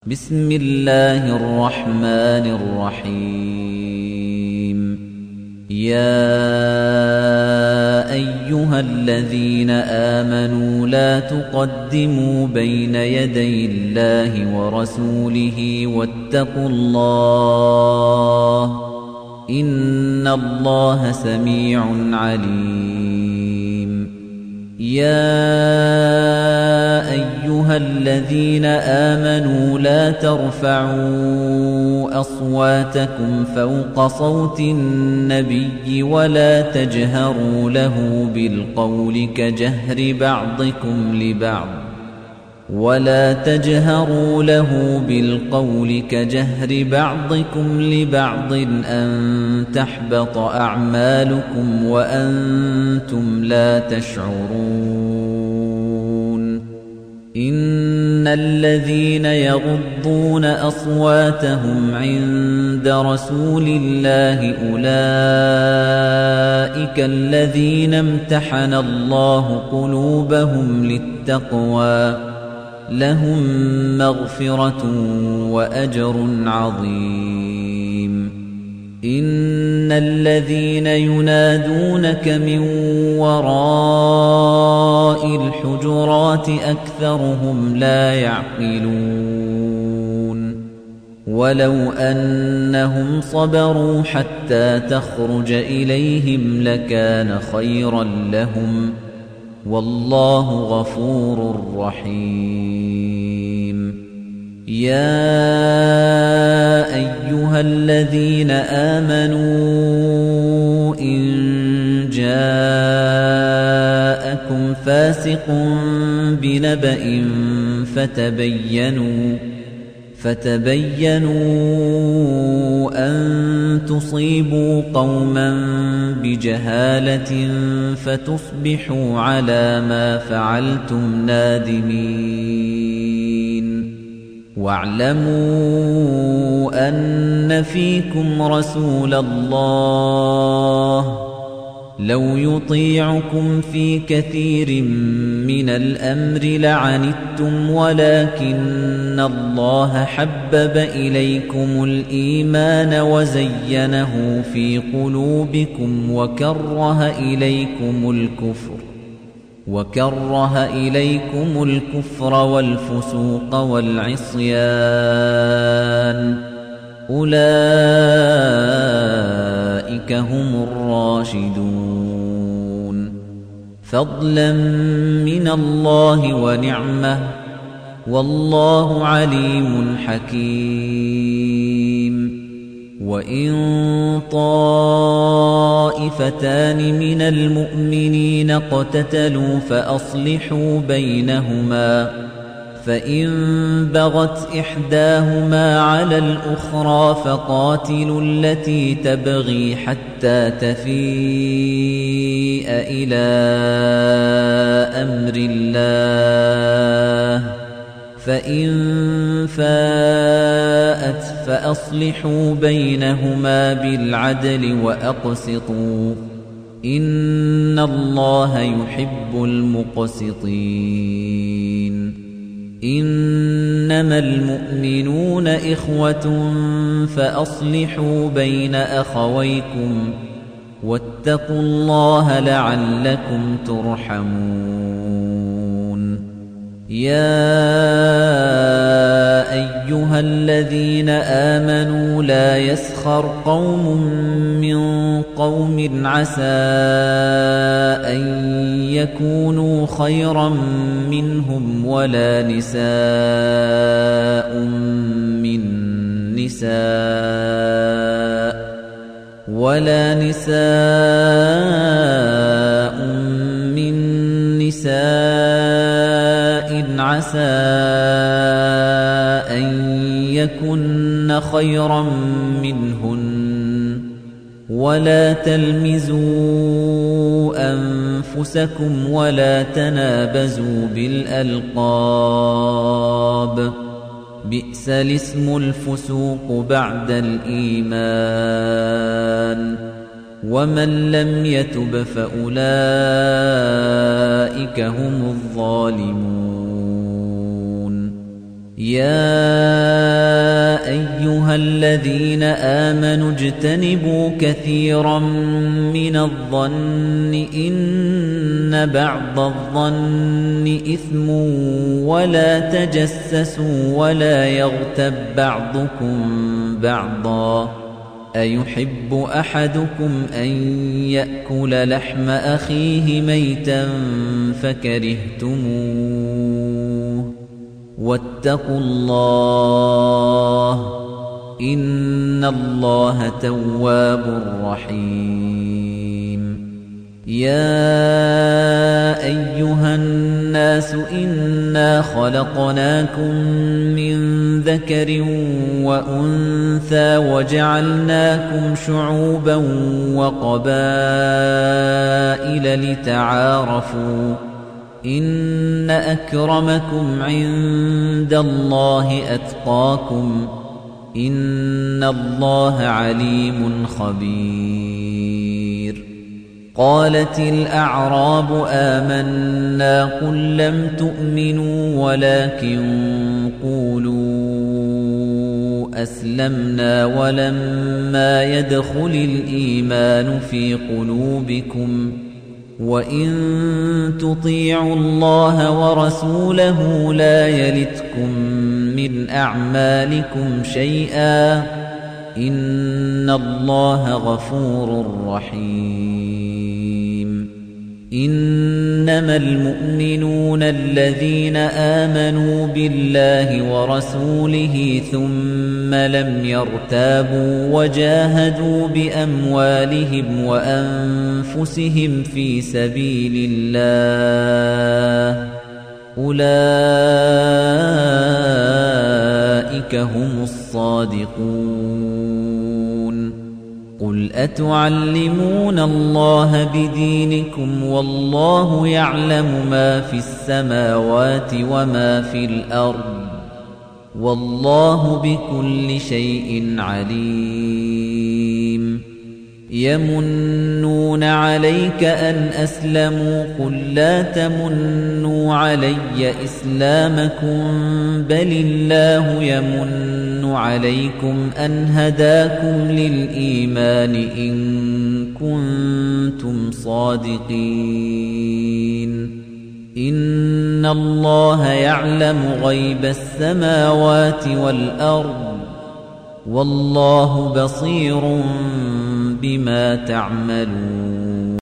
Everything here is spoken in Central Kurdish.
بسم الله الرحمن الرحيم يا أيها الذين آمنوا لا تقدموا بين يدي الله ورسوله واتقوا الله إن الله سميع عليم يا أيها الذين آمنوا لا ترفعوا أصواتكم فوق صوت النبي ولا تجهروا له بالقول كجهر بعضكم لبعض أن تحبط أعمالكم وأنتم لا تشعرون إن الذين يغضون أصواتهم عند رسول الله أولئك الذين امتحن الله قلوبهم للتقوى لهم مغفرة وأجر عظيم إن الذين ينادونك من وراء الحجرات أكثرهم لا يعقلون ولو أنهم صبروا حتى تخرج إليهم لكان خيرا لهم والله غفور رحيم يا أيها الذين آمنوا إن جاءكم فاسق بنبأ فتبينوا أن تصيبوا قوما بجهالة فتصبحوا على ما فعلتم نادمين واعلموا أن فيكم رسول الله لو يطيعكم في كثير من الأمر لعنتم ولكن الله حبب إليكم الإيمان وزينه في قلوبكم وكره إليكم الكفر والفسوق والعصيان أولئك هم الراشدون فضلا من الله ونعمة والله عليم حكيم وإن طائفتان من المؤمنين اقتتلوا فأصلحوا بينهما فإن بغت إحداهما على الأخرى فقاتلوا التي تبغي حتى تفيء إلى أمر الله فإن فاءت فأصلحوا بينهما بالعدل وأقسطوا إن الله يحب المقسطين إنما المؤمنون إخوة فأصلحوا بين أخويكم واتقوا الله لعلكم ترحمون يا أيها الذين آمنوا لا يسخر قوم من قوم عسى أن يكونوا خيرا منهم ولا نساء من نساء عسى أن يكن خيرا منهن ولا تلمزوا أنفسكم ولا تنابزوا بالألقاب بئس الاسم الفسوق بعد الإيمان ومن لم يتب فأولئك هم الظالمون يا أيها الذين آمنوا اجتنبوا كثيرا من الظن إن بعض الظن إثم ولا تجسسوا ولا يغتب بعضكم بعضا أيحب أحدكم أن يأكل لحم أخيه ميتا فكرهتموه واتقوا الله إن الله تواب رحيم يا أيها الناس إنا خلقناكم من ذكر وأنثى وجعلناكم شعوبا وقبائل لتعارفوا إن أكرمكم عند الله أتقاكم إن الله عليم خبير قالت الأعراب آمنا قل لم تؤمنوا ولكن قولوا أسلمنا ولما يدخل الإيمان في قلوبكم وإن تطيعوا الله ورسوله لا يلتكم من أعمالكم شيئا إن الله غفور رحيم إنما المؤمنون الذين آمنوا بالله ورسوله ثم لم يرتابوا وجاهدوا بأموالهم وأنفسهم في سبيل الله أولئك هم الصادقون قل أتعلمون الله بدينكم والله يعلم ما في السماوات وما في الأرض والله بكل شيء عليم يمنون عليك أن أسلموا قل لا تمنوا علي إسلامكم بل الله يمن عليكم أن هداكم للإيمان إن كنتم صادقين إن الله يعلم غيب السماوات والأرض والله بصير بما تعملون